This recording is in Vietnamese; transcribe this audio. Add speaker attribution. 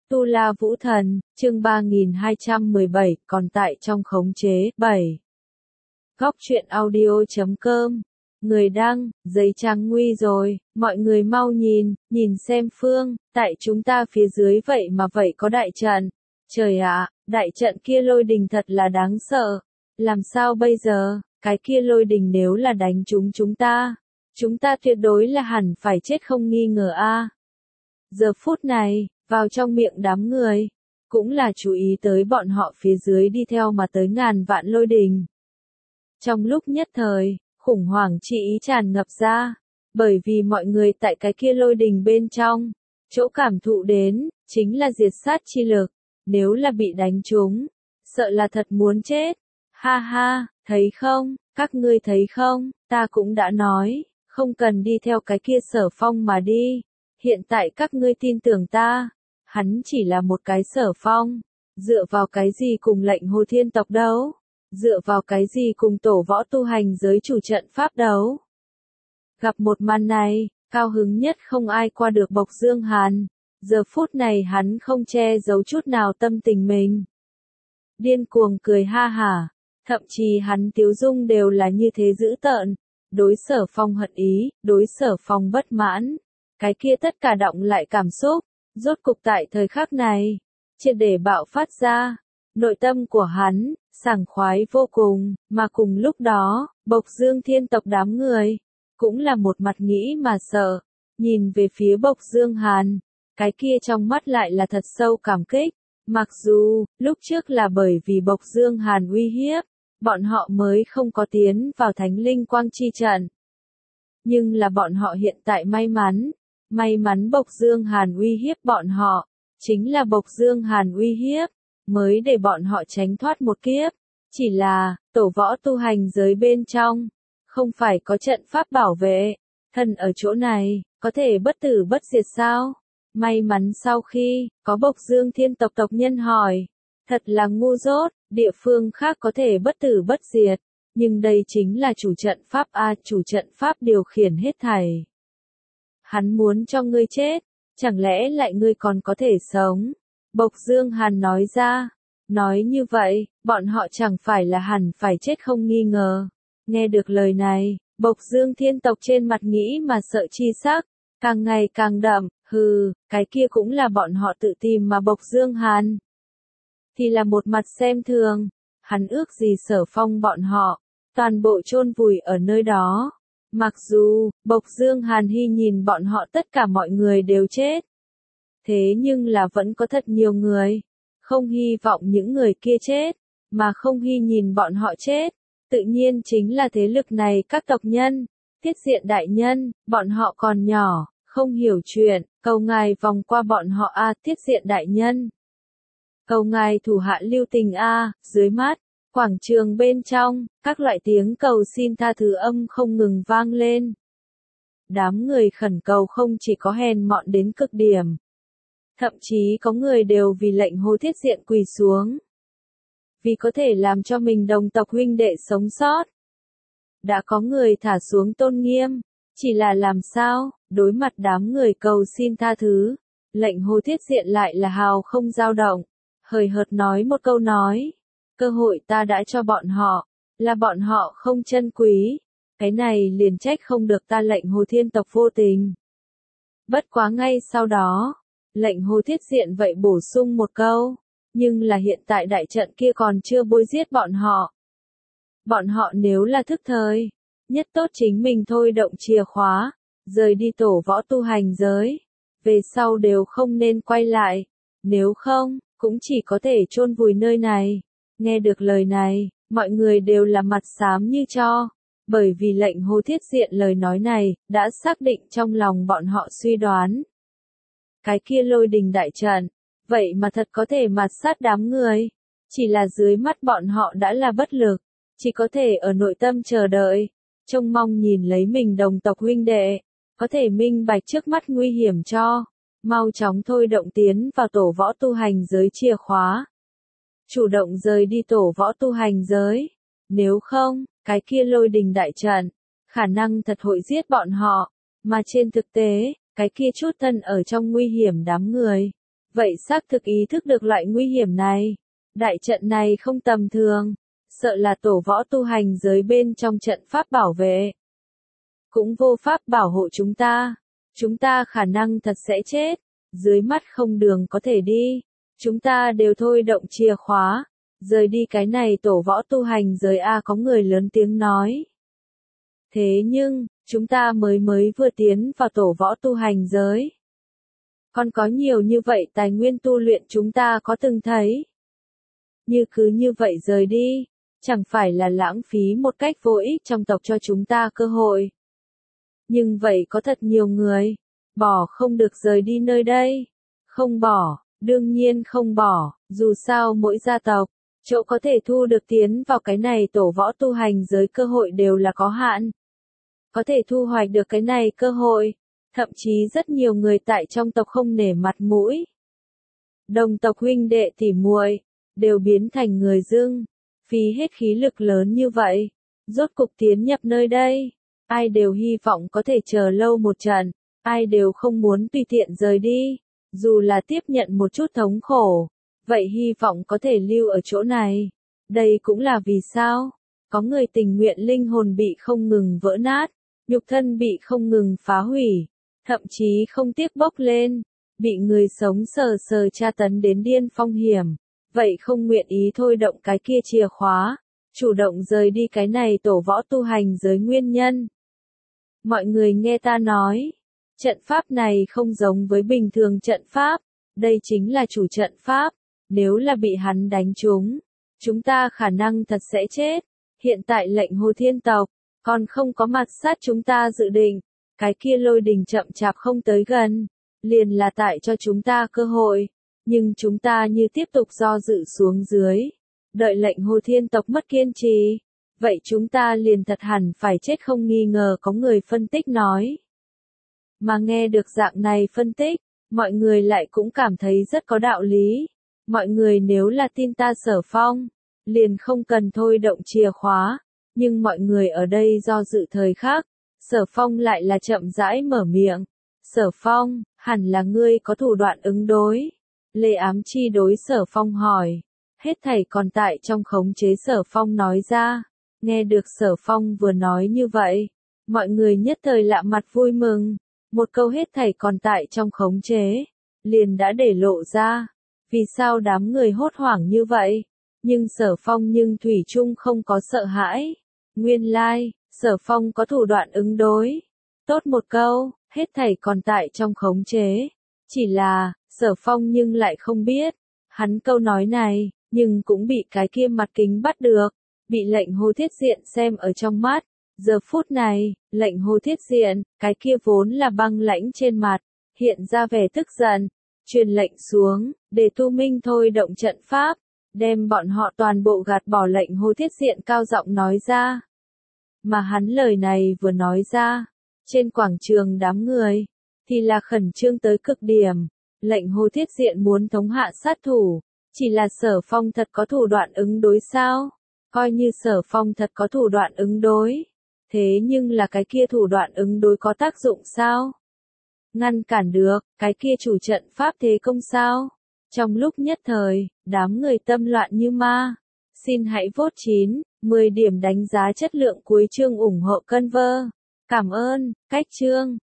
Speaker 1: Tu La Vũ Thần, chương 3217, còn tại trong khống chế, 7. Góc truyện audio.com. Người đăng, giấy trắng nguy rồi, mọi người mau nhìn xem Phương, tại chúng ta phía dưới vậy mà vậy có đại trận. Trời ạ, đại trận kia lôi đình thật là đáng sợ. Làm sao bây giờ, cái kia lôi đình nếu là đánh chúng ta tuyệt đối là hẳn phải chết không nghi ngờ a. Giờ phút này, vào trong miệng đám người, cũng là chú ý tới bọn họ phía dưới đi theo mà tới ngàn vạn lôi đình. Trong lúc nhất thời, khủng hoảng chi ý tràn ngập ra, bởi vì mọi người tại cái kia lôi đình bên trong, chỗ cảm thụ đến, chính là diệt sát chi lực, nếu là bị đánh trúng, sợ là thật muốn chết. Ha ha, thấy không, các ngươi thấy không, ta cũng đã nói, không cần đi theo cái kia Sở Phong mà đi. Hiện tại các ngươi tin tưởng ta, hắn chỉ là một cái Sở Phong, dựa vào cái gì cùng lệnh Hồ Thiên tộc đấu, dựa vào cái gì cùng tổ võ tu hành giới chủ trận pháp đấu. Gặp một màn này, cao hứng nhất không ai qua được Bộc Dương Hàn, giờ phút này hắn không che giấu chút nào tâm tình mình. Điên cuồng cười ha hả, thậm chí hắn tiếu dung đều là như thế dữ tợn, đối Sở Phong hận ý, đối Sở Phong bất mãn. Cái kia tất cả động lại cảm xúc, rốt cục tại thời khắc này, triệt để bạo phát ra, nội tâm của hắn, sảng khoái vô cùng, mà cùng lúc đó, Bộc Dương Thiên tộc đám người, cũng là một mặt nghĩ mà sợ, nhìn về phía Bộc Dương Hàn, cái kia trong mắt lại là thật sâu cảm kích, mặc dù, lúc trước là bởi vì Bộc Dương Hàn uy hiếp, bọn họ mới không có tiến vào Thánh Linh Quang Chi trận. Nhưng là bọn họ hiện tại may mắn Bộc Dương Hàn uy hiếp bọn họ, chính là Bộc Dương Hàn uy hiếp, mới để bọn họ tránh thoát một kiếp. Chỉ là, tổ võ tu hành giới bên trong, không phải có trận pháp bảo vệ, thần ở chỗ này, có thể bất tử bất diệt sao? May mắn sau khi, có Bộc Dương Thiên tộc tộc nhân hỏi, thật là ngu dốt, địa phương khác có thể bất tử bất diệt, nhưng đây chính là chủ trận pháp a, chủ trận pháp điều khiển hết thảy. Hắn muốn cho ngươi chết, chẳng lẽ lại ngươi còn có thể sống? Bộc Dương Hàn nói ra, nói như vậy, bọn họ chẳng phải là hẳn phải chết không nghi ngờ. Nghe được lời này, Bộc Dương Thiên tộc trên mặt nghĩ mà sợ chi sắc, càng ngày càng đậm, hừ, cái kia cũng là bọn họ tự tìm mà Bộc Dương Hàn. Thì là một mặt xem thường, hắn ước gì Sở Phong bọn họ, toàn bộ chôn vùi ở nơi đó. Mặc dù, Bộc Dương Hàn Hy nhìn bọn họ tất cả mọi người đều chết. Thế nhưng là vẫn có thật nhiều người, không hy vọng những người kia chết, mà không hy nhìn bọn họ chết. Tự nhiên chính là thế lực này các tộc nhân, Tiết Diện đại nhân, bọn họ còn nhỏ, không hiểu chuyện, cầu ngài vòng qua bọn họ a, Tiết Diện đại nhân. Cầu ngài thủ hạ lưu tình a, dưới mắt. Quảng trường bên trong, các loại tiếng cầu xin tha thứ âm không ngừng vang lên. Đám người khẩn cầu không chỉ có hèn mọn đến cực điểm. Thậm chí có người đều vì lệnh Hồ Thiết Diện quỳ xuống. Vì có thể làm cho mình đồng tộc huynh đệ sống sót. Đã có người thả xuống tôn nghiêm. Chỉ là làm sao, đối mặt đám người cầu xin tha thứ. Lệnh Hồ Thiết Diện lại là hào không dao động. Hời hợt nói một câu nói. Cơ hội ta đã cho bọn họ, là bọn họ không trân quý, cái này liền trách không được ta lệnh Hồ Thiên tộc vô tình. Bất quá ngay sau đó, lệnh Hồ Thiết Diện vậy bổ sung một câu, nhưng là hiện tại đại trận kia còn chưa bôi giết bọn họ. Bọn họ nếu là thức thời, nhất tốt chính mình thôi động chìa khóa, rời đi tổ võ tu hành giới, về sau đều không nên quay lại, nếu không, cũng chỉ có thể chôn vùi nơi này. Nghe được lời này, mọi người đều là mặt xám như tro, bởi vì lệnh Hồ Thiết Diện lời nói này, đã xác định trong lòng bọn họ suy đoán. Cái kia lôi đình đại trận, vậy mà thật có thể mạt sát đám người, chỉ là dưới mắt bọn họ đã là bất lực, chỉ có thể ở nội tâm chờ đợi, trông mong nhìn lấy mình đồng tộc huynh đệ, có thể minh bạch trước mắt nguy hiểm cho, mau chóng thôi động tiến vào tổ võ tu hành giới chìa khóa. Chủ động rời đi tổ võ tu hành giới. Nếu không, cái kia lôi đình đại trận, khả năng thật hội giết bọn họ. Mà trên thực tế, cái kia chút thân ở trong nguy hiểm đám người, vậy xác thực ý thức được loại nguy hiểm này. Đại trận này không tầm thường, sợ là tổ võ tu hành giới bên trong trận pháp bảo vệ. Cũng vô pháp bảo hộ chúng ta khả năng thật sẽ chết, dưới mắt không đường có thể đi, chúng ta đều thôi động chìa khóa, rời đi cái này tổ võ tu hành giới a, có người lớn tiếng nói. Thế nhưng, chúng ta mới vừa tiến vào tổ võ tu hành giới. Còn có nhiều như vậy tài nguyên tu luyện chúng ta có từng thấy. Như cứ như vậy rời đi, chẳng phải là lãng phí một cách vô ích trong tộc cho chúng ta cơ hội. Nhưng vậy có thật nhiều người, bỏ không được rời đi nơi đây. Không bỏ, đương nhiên không bỏ, dù sao mỗi gia tộc, chỗ có thể thu được tiến vào cái này tổ võ tu hành giới cơ hội đều là có hạn. Có thể thu hoạch được cái này cơ hội, thậm chí rất nhiều người tại trong tộc không nể mặt mũi. Đồng tộc huynh đệ tỉ muội đều biến thành người dưng, phí hết khí lực lớn như vậy, rốt cục tiến nhập nơi đây. Ai đều hy vọng có thể chờ lâu một trận, ai đều không muốn tùy tiện rời đi, dù là tiếp nhận một chút thống khổ, vậy hy vọng có thể lưu ở chỗ này. Đây cũng là vì sao, có người tình nguyện linh hồn bị không ngừng vỡ nát, nhục thân bị không ngừng phá hủy, thậm chí không tiếc bốc lên, bị người sống sờ tra tấn đến điên phong hiểm, vậy không nguyện ý thôi động cái kia chìa khóa, chủ động rời đi cái này tổ võ tu hành giới nguyên nhân. Mọi người nghe ta nói, trận pháp này không giống với bình thường trận pháp, đây chính là chủ trận pháp, nếu là bị hắn đánh trúng, chúng ta khả năng thật sẽ chết. Hiện tại lệnh Hồ Thiên tộc, còn không có mặt sát chúng ta dự định, cái kia lôi đình chậm chạp không tới gần, liền là tại cho chúng ta cơ hội, nhưng chúng ta như tiếp tục do dự xuống dưới, đợi lệnh Hồ Thiên tộc mất kiên trì. Vậy chúng ta liền thật hẳn phải chết không nghi ngờ, có người phân tích nói. Mà nghe được dạng này phân tích, mọi người lại cũng cảm thấy rất có đạo lý. Mọi người nếu là tin ta Sở Phong, liền không cần thôi động chìa khóa, nhưng mọi người ở đây do dự thời khắc, Sở Phong lại là chậm rãi mở miệng. Sở Phong, hẳn là ngươi có thủ đoạn ứng đối. Lê Ám Chi đối Sở Phong hỏi. Hết thảy còn tại trong khống chế, Sở Phong nói ra. Nghe được Sở Phong vừa nói như vậy, mọi người nhất thời lạ mặt vui mừng. Một câu hết thảy còn tại trong khống chế, liền đã để lộ ra. Vì sao đám người hốt hoảng như vậy? Nhưng Sở Phong nhưng thủy chung không có sợ hãi. Nguyên lai, Sở Phong có thủ đoạn ứng đối. Tốt một câu, hết thảy còn tại trong khống chế. Chỉ là, Sở Phong nhưng lại không biết. Hắn câu nói này, nhưng cũng bị cái kia mặt kính bắt được. Bị lệnh Hồ Thiết Diện xem ở trong mắt. Giờ phút này, lệnh Hồ Thiết Diện, cái kia vốn là băng lãnh trên mặt, hiện ra vẻ tức giận, truyền lệnh xuống, để Tu Minh thôi động trận pháp, đem bọn họ toàn bộ gạt bỏ. Lệnh Hồ Thiết Diện cao giọng nói ra. Mà hắn lời này vừa nói ra, trên quảng trường đám người, thì là khẩn trương tới cực điểm. Lệnh Hồ Thiết Diện muốn thống hạ sát thủ, chỉ là Sở Phong thật có thủ đoạn ứng đối sao? Coi như Sở Phong thật có thủ đoạn ứng đối. Thế nhưng là cái kia thủ đoạn ứng đối có tác dụng sao? Ngăn cản được, cái kia chủ trận pháp thế công sao? Trong lúc nhất thời, đám người tâm loạn như ma. Xin hãy vote 9, 10 điểm đánh giá chất lượng cuối chương ủng hộ Conver. Cảm ơn, cách chương.